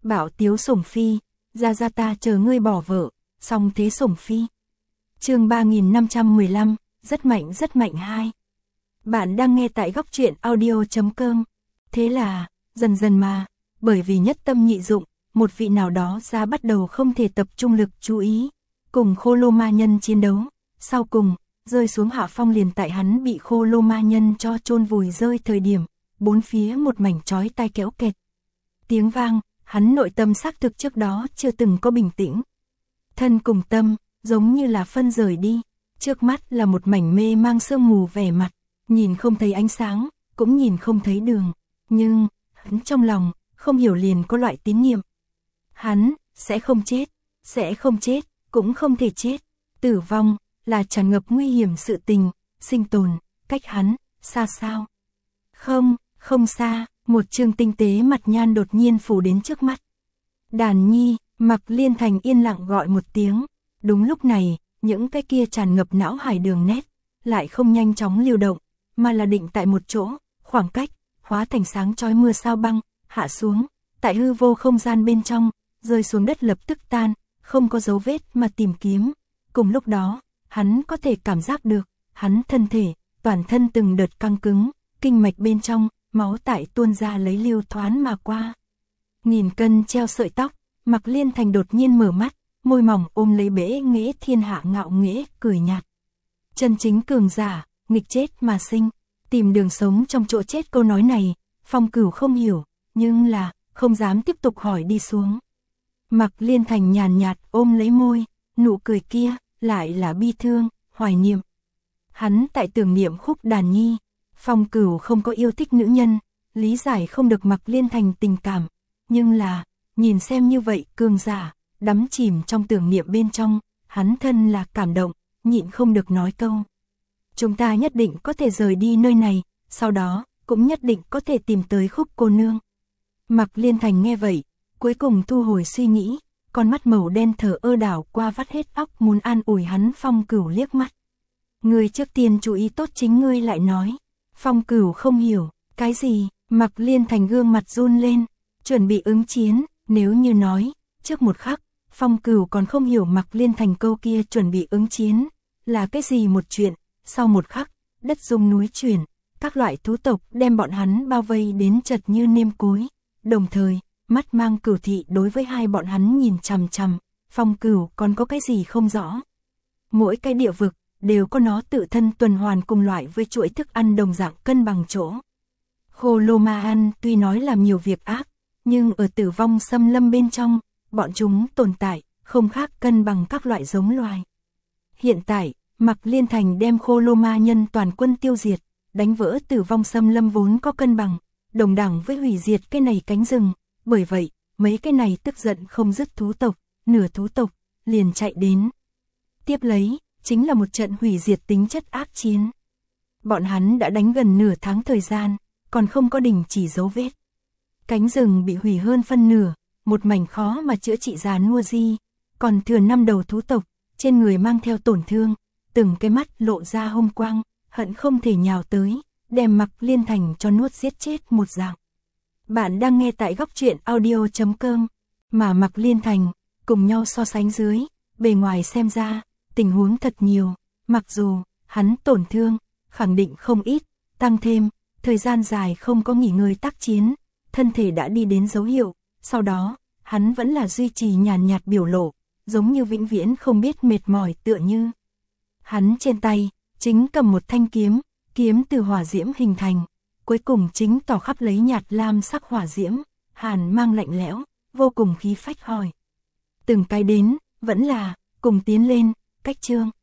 Bảo tiếu sủng phi, ra ta chờ ngươi bỏ vợ, song thế sủng phi. Chương 3515, rất mạnh 2. Bạn đang nghe tại góc truyện audio.com. Thế là, dần dần mà, bởi vì nhất tâm nhị dụng, một vị nào đó ra bắt đầu không thể tập trung lực chú ý, cùng Khô Lô Ma Nhân chiến đấu, sau cùng, rơi xuống hạ phong liền tại hắn bị Khô Lô Ma Nhân cho chôn vùi rơi thời điểm, bốn phía một mảnh chói tai kéo kẹt. Tiếng vang, hắn nội tâm xác thực trước đó chưa từng có bình tĩnh. Thân cùng tâm, giống như là phân rời đi, trước mắt là một mảnh mê mang sương mù vẻ mặt, nhìn không thấy ánh sáng, cũng nhìn không thấy đường, nhưng, hắn trong lòng, không hiểu liền có loại tín niệm. Hắn, sẽ không chết, cũng không thể chết, tử vong, là tràn ngập nguy hiểm sự tình, sinh tồn, cách hắn, xa sao. Không xa, một trương tinh tế mặt nhan đột nhiên phủ đến trước mắt. Đàn nhi, Mạc Liên Thành yên lặng gọi một tiếng, đúng lúc này, những cái kia tràn ngập não hải đường nét, lại không nhanh chóng lưu động, mà là định tại một chỗ, khoảng cách, hóa thành sáng chói mưa sao băng, hạ xuống, tại hư vô không gian bên trong, rơi xuống đất lập tức tan, không có dấu vết mà tìm kiếm. Cùng lúc đó, hắn có thể cảm giác được, hắn thân thể, toàn thân từng đợt căng cứng, kinh mạch bên trong, máu tại tuôn ra lấy lưu thoáng mà qua. Nghìn cân treo sợi tóc, Mạc Liên Thành đột nhiên mở mắt, môi mỏng ôm lấy bể nghệ thiên hạ ngạo nghễ, cười nhạt. Chân chính cường giả, nghịch chết mà sinh, tìm đường sống trong chỗ chết câu nói này, Phong Cửu không hiểu, nhưng là, không dám tiếp tục hỏi đi xuống. Mạc Liên Thành nhàn nhạt ôm lấy môi, nụ cười kia, lại là bi thương, hoài niệm. Hắn tại tưởng niệm khúc đàn nhi, Phong Cửu không có yêu thích nữ nhân, lý giải không được Mạc Liên Thành tình cảm, nhưng là, nhìn xem như vậy cường giả, đắm chìm trong tưởng niệm bên trong, hắn thân là cảm động, nhịn không được nói câu. Chúng ta nhất định có thể rời đi nơi này, sau đó, cũng nhất định có thể tìm tới khúc cô nương. Mạc Liên Thành nghe vậy, cuối cùng thu hồi suy nghĩ, con mắt màu đen thở ơ đảo qua vắt hết óc muốn an ủi hắn. Phong Cửu liếc mắt. Ngươi trước tiên chú ý tốt chính ngươi lại nói. Phong Cửu không hiểu, cái gì? Mạc Liên Thành gương mặt run lên, chuẩn bị ứng chiến, nếu như nói, trước một khắc, Phong Cửu còn không hiểu Mạc Liên Thành câu kia chuẩn bị ứng chiến, là cái gì một chuyện, sau một khắc, đất rung núi chuyển, các loại thú tộc đem bọn hắn bao vây đến chật như nêm cối, đồng thời, mắt mang cửu thị đối với hai bọn hắn nhìn chằm chằm, Phong Cửu còn có cái gì không rõ. Mỗi cái địa vực, đều có nó tự thân tuần hoàn cùng loại với chuỗi thức ăn đồng dạng cân bằng chỗ. Khô Lô Ma Ăn tuy nói làm nhiều việc ác, nhưng ở tử vong xâm lâm bên trong, bọn chúng tồn tại, không khác cân bằng các loại giống loài. Hiện tại, Mạc Liên Thành đem Khô Lô Ma Nhân toàn quân tiêu diệt, đánh vỡ tử vong xâm lâm vốn có cân bằng, đồng đẳng với hủy diệt cái này cánh rừng, bởi vậy, mấy cái này tức giận không dứt thú tộc, nửa thú tộc, liền chạy đến. Tiếp lấy, chính là một trận hủy diệt tính chất ác chiến. Bọn hắn đã đánh gần nửa tháng thời gian, còn không có đình chỉ dấu vết. Cánh rừng bị hủy hơn phân nửa, một mảnh khó mà chữa trị già nua di, còn thừa 5 đầu thú tộc, trên người mang theo tổn thương, từng cái mắt lộ ra hung quang, hận không thể nhào tới, đem Mạc Liên Thành cho nuốt giết chết một dạng. Bạn đang nghe tại góc truyện audio.com, mà Mạc Liên Thành, cùng nhau so sánh dưới, bề ngoài xem ra, tình huống thật nhiều, mặc dù, hắn tổn thương, khẳng định không ít, tăng thêm, thời gian dài không có nghỉ ngơi tác chiến, thân thể đã đi đến dấu hiệu, sau đó, hắn vẫn là duy trì nhàn nhạt biểu lộ, giống như vĩnh viễn không biết mệt mỏi tựa như. Hắn trên tay, chính cầm một thanh kiếm, kiếm từ hỏa diễm hình thành, cuối cùng chính tỏ khắp lấy nhạt lam sắc hỏa diễm, hàn mang lạnh lẽo, vô cùng khí phách hỏi. Từng cái đến, vẫn là, cùng tiến lên, cách chương.